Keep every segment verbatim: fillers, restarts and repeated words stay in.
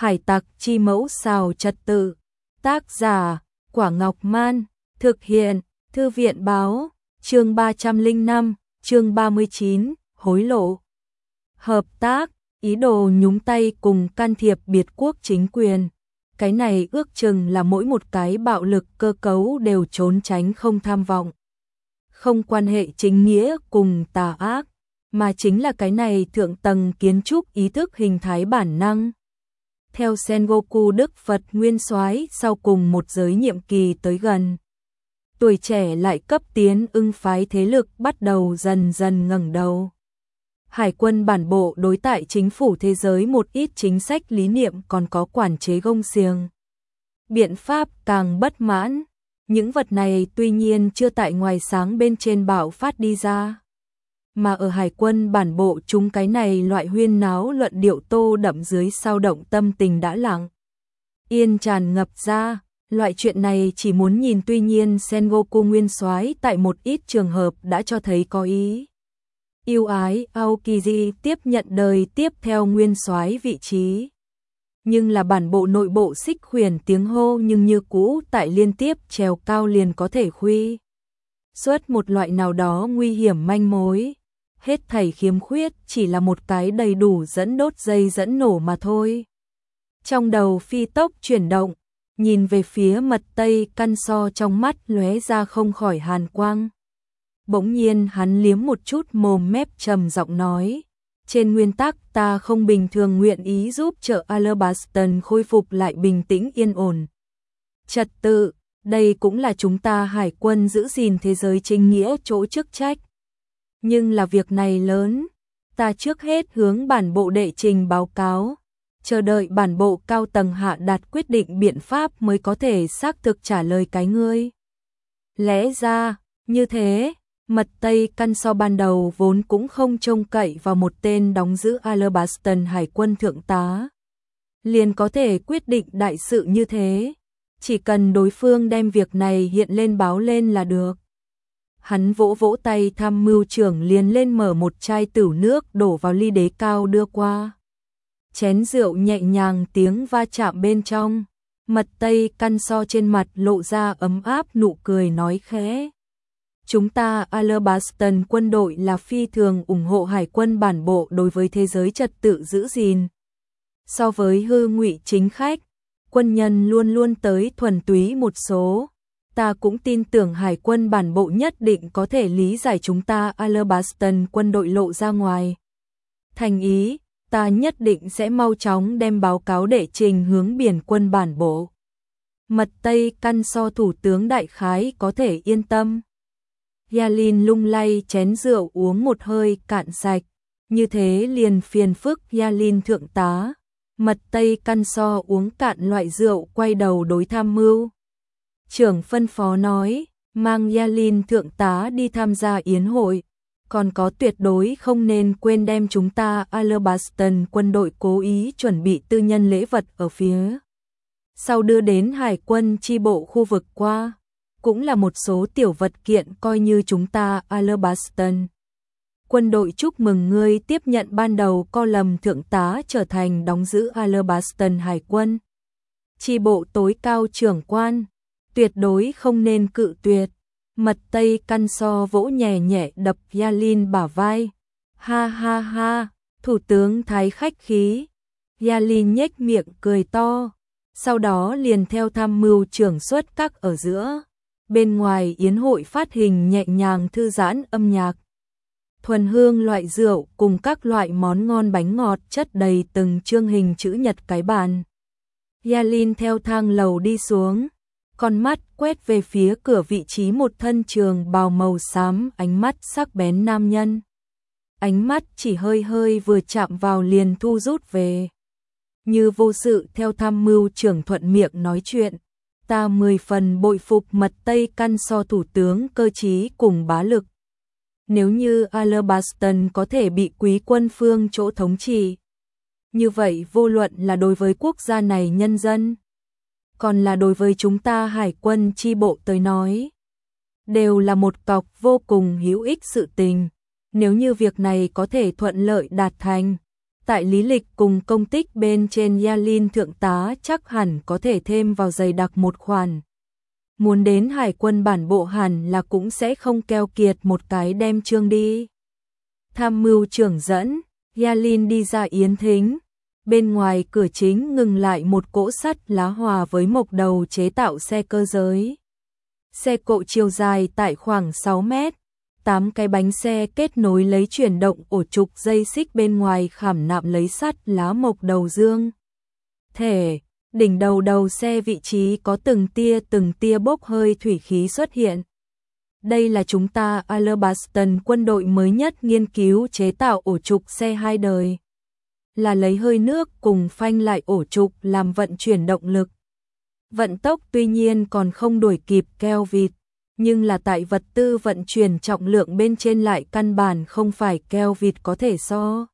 Hải tặc chi mẫu xào trật tự. Tác giả, Quả Ngọc Man. Thực hiện, Thư viện báo. Chương ba trăm lẻ năm, chương ba mươi chín, hối lộ. Hợp tác, ý đồ nhúng tay cùng can thiệp biệt quốc chính quyền. Cái này ước chừng là mỗi một cái bạo lực cơ cấu đều trốn tránh không tham vọng. Không quan hệ chính nghĩa cùng tà ác, mà chính là cái này thượng tầng kiến trúc ý thức hình thái bản năng. Theo Sengoku Đức Phật Nguyên Soái sau cùng một giới nhiệm kỳ tới gần, tuổi trẻ lại cấp tiến ưng phái thế lực bắt đầu dần dần ngẩng đầu. Hải quân bản bộ đối tại chính phủ thế giới một ít chính sách lý niệm còn có quản chế gông xiềng. Biện pháp càng bất mãn, những vật này tuy nhiên chưa tại ngoài sáng bên trên bạo phát đi ra. Mà ở hải quân bản bộ chúng cái này loại huyên náo luận điệu tô đậm dưới sao động tâm tình đã lặng yên tràn ngập ra. Loại chuyện này chỉ muốn nhìn, tuy nhiên Sengoku Nguyên Soái tại một ít trường hợp đã cho thấy có ý yêu ái Aokiji tiếp nhận đời tiếp theo Nguyên Soái vị trí. Nhưng là bản bộ nội bộ xích khuyển tiếng hô nhưng như cũ tại liên tiếp trèo cao liền có thể khuy xuất một loại nào đó nguy hiểm manh mối. Hết thảy khiếm khuyết chỉ là một cái đầy đủ dẫn đốt dây dẫn nổ mà thôi. Trong đầu phi tốc chuyển động, nhìn về phía mật tây căn so trong mắt lóe ra không khỏi hàn quang. Bỗng nhiên hắn liếm một chút mồm mép trầm giọng nói, trên nguyên tắc ta không bình thường nguyện ý giúp trợ Alabaston khôi phục lại bình tĩnh yên ổn trật tự, đây cũng là chúng ta hải quân giữ gìn thế giới chính nghĩa chỗ chức trách. Nhưng là việc này lớn, ta trước hết hướng bản bộ đệ trình báo cáo, chờ đợi bản bộ cao tầng hạ đạt quyết định biện pháp mới có thể xác thực trả lời cái ngươi. Lẽ ra, như thế, mật tây căn so ban đầu vốn cũng không trông cậy vào một tên đóng giữ Alabaston hải quân thượng tá liền có thể quyết định đại sự như thế, chỉ cần đối phương đem việc này hiện lên báo lên là được. Hắn vỗ vỗ tay tham mưu trưởng liền lên mở một chai tửu nước đổ vào ly đế cao đưa qua. Chén rượu nhẹ nhàng tiếng va chạm bên trong, mật tây căn so trên mặt lộ ra ấm áp nụ cười nói khẽ. Chúng ta Alabaston quân đội là phi thường ủng hộ hải quân bản bộ đối với thế giới trật tự giữ gìn. So với hư ngụy chính khách, quân nhân luôn luôn tới thuần túy một số. Ta cũng tin tưởng hải quân bản bộ nhất định có thể lý giải chúng ta Alabaston quân đội lộ ra ngoài thành ý, ta nhất định sẽ mau chóng đem báo cáo đệ trình hướng biển quân bản bộ. Mật tây căn so thủ tướng đại khái có thể yên tâm. Yalin lung lay chén rượu uống một hơi cạn sạch, như thế liền phiền phức Yalin thượng tá. Mật tây căn so uống cạn loại rượu quay đầu đối tham mưu trưởng phân phó nói, mang Yalin thượng tá đi tham gia yến hội, còn có tuyệt đối không nên quên đem chúng ta Alabaston quân đội cố ý chuẩn bị tư nhân lễ vật ở phía sau đưa đến hải quân chi bộ khu vực qua, cũng là một số tiểu vật kiện coi như chúng ta Alabaston quân đội chúc mừng ngươi tiếp nhận ban đầu co lầm thượng tá trở thành đóng giữ Alabaston hải quân chi bộ tối cao trưởng quan. Tuyệt đối không nên cự tuyệt. Mật tây căn so vỗ nhẹ nhẹ đập Yalin bả vai. Ha ha ha, thủ tướng thái khách khí. Yalin nhếch miệng cười to. Sau đó liền theo tham mưu trưởng xuất các ở giữa. Bên ngoài yến hội phát hình nhẹ nhàng thư giãn âm nhạc. Thuần hương loại rượu cùng các loại món ngon bánh ngọt chất đầy từng chương hình chữ nhật cái bàn. Yalin theo thang lầu đi xuống. Con mắt quét về phía cửa vị trí một thân trường bào màu xám, ánh mắt sắc bén nam nhân. Ánh mắt chỉ hơi hơi vừa chạm vào liền thu rút về. Như vô sự theo tham mưu trưởng thuận miệng nói chuyện. Ta mười phần bội phục mật tây căn so thủ tướng cơ trí cùng bá lực. Nếu như Alabaston có thể bị quý quân phương chỗ thống trị, như vậy vô luận là đối với quốc gia này nhân dân, còn là đối với chúng ta hải quân chi bộ tới nói, đều là một cọc vô cùng hữu ích sự tình. Nếu như việc này có thể thuận lợi đạt thành, Tại lý lịch cùng công tích bên trên Yalin thượng tá chắc hẳn có thể thêm vào dày đặc một khoản. Muốn đến hải quân bản bộ hẳn là cũng sẽ không keo kiệt một cái đem chương đi. Tham mưu trưởng dẫn, Yalin đi ra yến thính. Bên ngoài cửa chính ngừng lại một cỗ sắt lá hòa với mộc đầu chế tạo xe cơ giới. Xe cộ chiều dài tại khoảng sáu mét, tám cái bánh xe kết nối lấy chuyển động ổ trục dây xích bên ngoài khảm nạm lấy sắt lá mộc đầu dương. Thể, đỉnh đầu đầu xe vị trí có từng tia từng tia bốc hơi thủy khí xuất hiện. Đây là chúng ta Alabaston quân đội mới nhất nghiên cứu chế tạo ổ trục xe hai đời. Là lấy hơi nước cùng phanh lại ổ trục làm vận chuyển động lực. Vận tốc tuy nhiên còn không đuổi kịp keo vịt, nhưng là tại vật tư vận chuyển trọng lượng bên trên lại căn bản không phải keo vịt có thể so.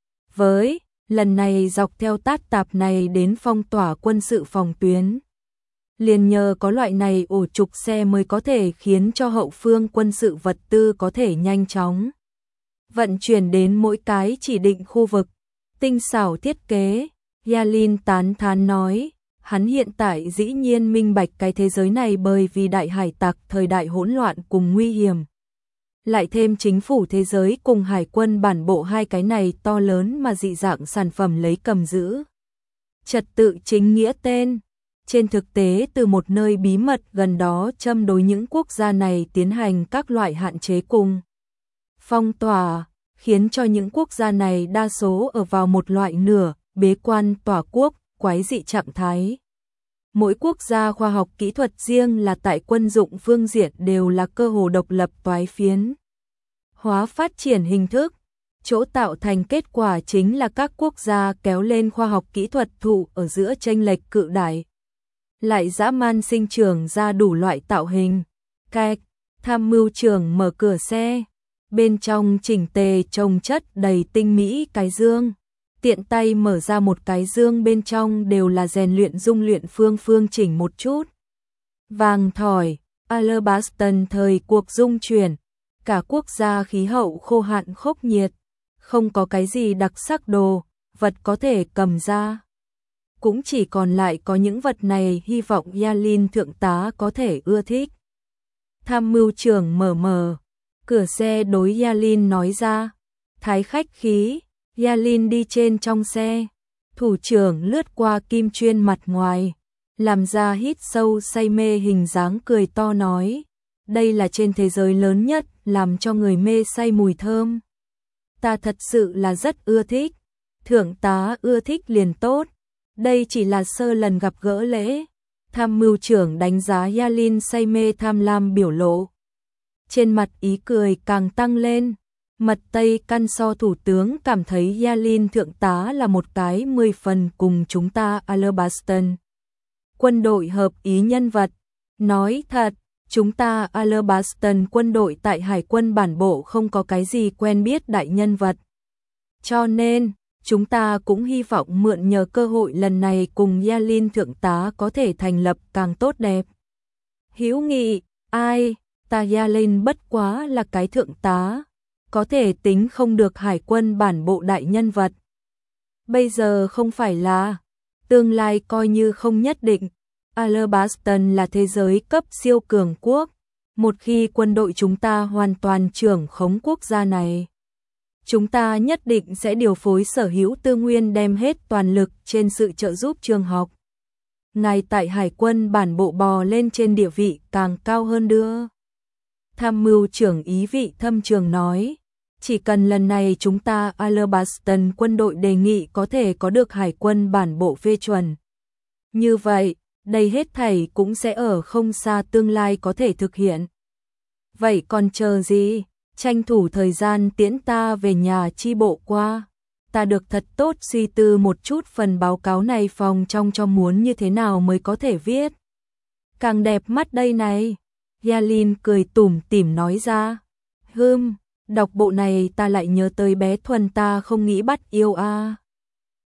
Với, lần này dọc theo tát tạp này đến phong tỏa quân sự phòng tuyến. Liền nhờ có loại này ổ trục xe mới có thể khiến cho hậu phương quân sự vật tư có thể nhanh chóng vận chuyển đến mỗi cái chỉ định khu vực. Tinh xảo thiết kế, Yalin tán thán nói, hắn hiện tại dĩ nhiên minh bạch cái thế giới này bởi vì đại hải tặc thời đại hỗn loạn cùng nguy hiểm. Lại thêm chính phủ thế giới cùng hải quân bản bộ hai cái này to lớn mà dị dạng sản phẩm lấy cầm giữ. Trật tự chính nghĩa tên, trên thực tế từ một nơi bí mật gần đó châm đối những quốc gia này tiến hành các loại hạn chế cùng phong tỏa, khiến cho những quốc gia này đa số ở vào một loại nửa bế quan tỏa quốc, quái dị trạng thái. Mỗi quốc gia khoa học kỹ thuật riêng là tại quân dụng phương diện đều là cơ hồ độc lập toái phiến. Hóa phát triển hình thức, chỗ tạo thành kết quả chính là các quốc gia kéo lên khoa học kỹ thuật thụ ở giữa chênh lệch cự đại. Lại dã man sinh trưởng ra đủ loại tạo hình. Cạch, tham mưu trưởng mở cửa xe. Bên trong chỉnh tề chồng chất đầy tinh mỹ cái dương. Tiện tay mở ra một cái dương bên trong đều là rèn luyện dung luyện phương phương chỉnh một chút. Vàng thỏi, Alabaston thời cuộc dung chuyển. Cả quốc gia khí hậu khô hạn khốc nhiệt. Không có cái gì đặc sắc đồ, vật có thể cầm ra. Cũng chỉ còn lại có những vật này hy vọng Yalin thượng tá có thể ưa thích. Tham mưu trưởng mở mở. Cửa xe đối Yalin nói ra. Thái khách khí, Yalin đi trên trong xe. Thủ trưởng lướt qua kim chuyên mặt ngoài. Làm ra hít sâu say mê hình dáng cười to nói. Đây là trên thế giới lớn nhất, làm cho người mê say mùi thơm. Ta thật sự là rất ưa thích. Thượng tá ưa thích liền tốt. Đây chỉ là sơ lần gặp gỡ lễ. Tham mưu trưởng đánh giá Yalin say mê tham lam biểu lộ. Trên mặt ý cười càng tăng lên. Mật Tây căn so thủ tướng cảm thấy Yalin thượng tá là một cái mười phần cùng chúng ta Alabaston. Quân đội hợp ý nhân vật. Nói thật, chúng ta Alabaston quân đội tại hải quân bản bộ không có cái gì quen biết đại nhân vật. Cho nên, chúng ta cũng hy vọng mượn nhờ cơ hội lần này cùng Yalin thượng tá có thể thành lập càng tốt đẹp. Hữu nghị, ai, ta Yalin bất quá là cái thượng tá, có thể tính không được hải quân bản bộ đại nhân vật. Bây giờ không phải là, tương lai coi như không nhất định. Alabaston là thế giới cấp siêu cường quốc, một khi quân đội chúng ta hoàn toàn trưởng khống quốc gia này. Chúng ta nhất định sẽ điều phối sở hữu tư nguyên đem hết toàn lực trên sự trợ giúp trường học. Ngài tại hải quân bản bộ bò lên trên địa vị càng cao hơn đưa. Tham mưu trưởng ý vị thâm trường nói, chỉ cần lần này chúng ta Alabaston quân đội đề nghị có thể có được hải quân bản bộ phê chuẩn. Như vậy, đây hết thảy cũng sẽ ở không xa tương lai có thể thực hiện. Vậy còn chờ gì? Tranh thủ thời gian tiễn ta về nhà chi bộ qua. Ta được thật tốt suy tư một chút phần báo cáo này phòng trong cho muốn như thế nào mới có thể viết. Càng đẹp mắt đây này. Yalin cười tủm tỉm nói ra. Hừm, đọc bộ này ta lại nhớ tới bé Thuần ta không nghĩ bắt yêu a. À.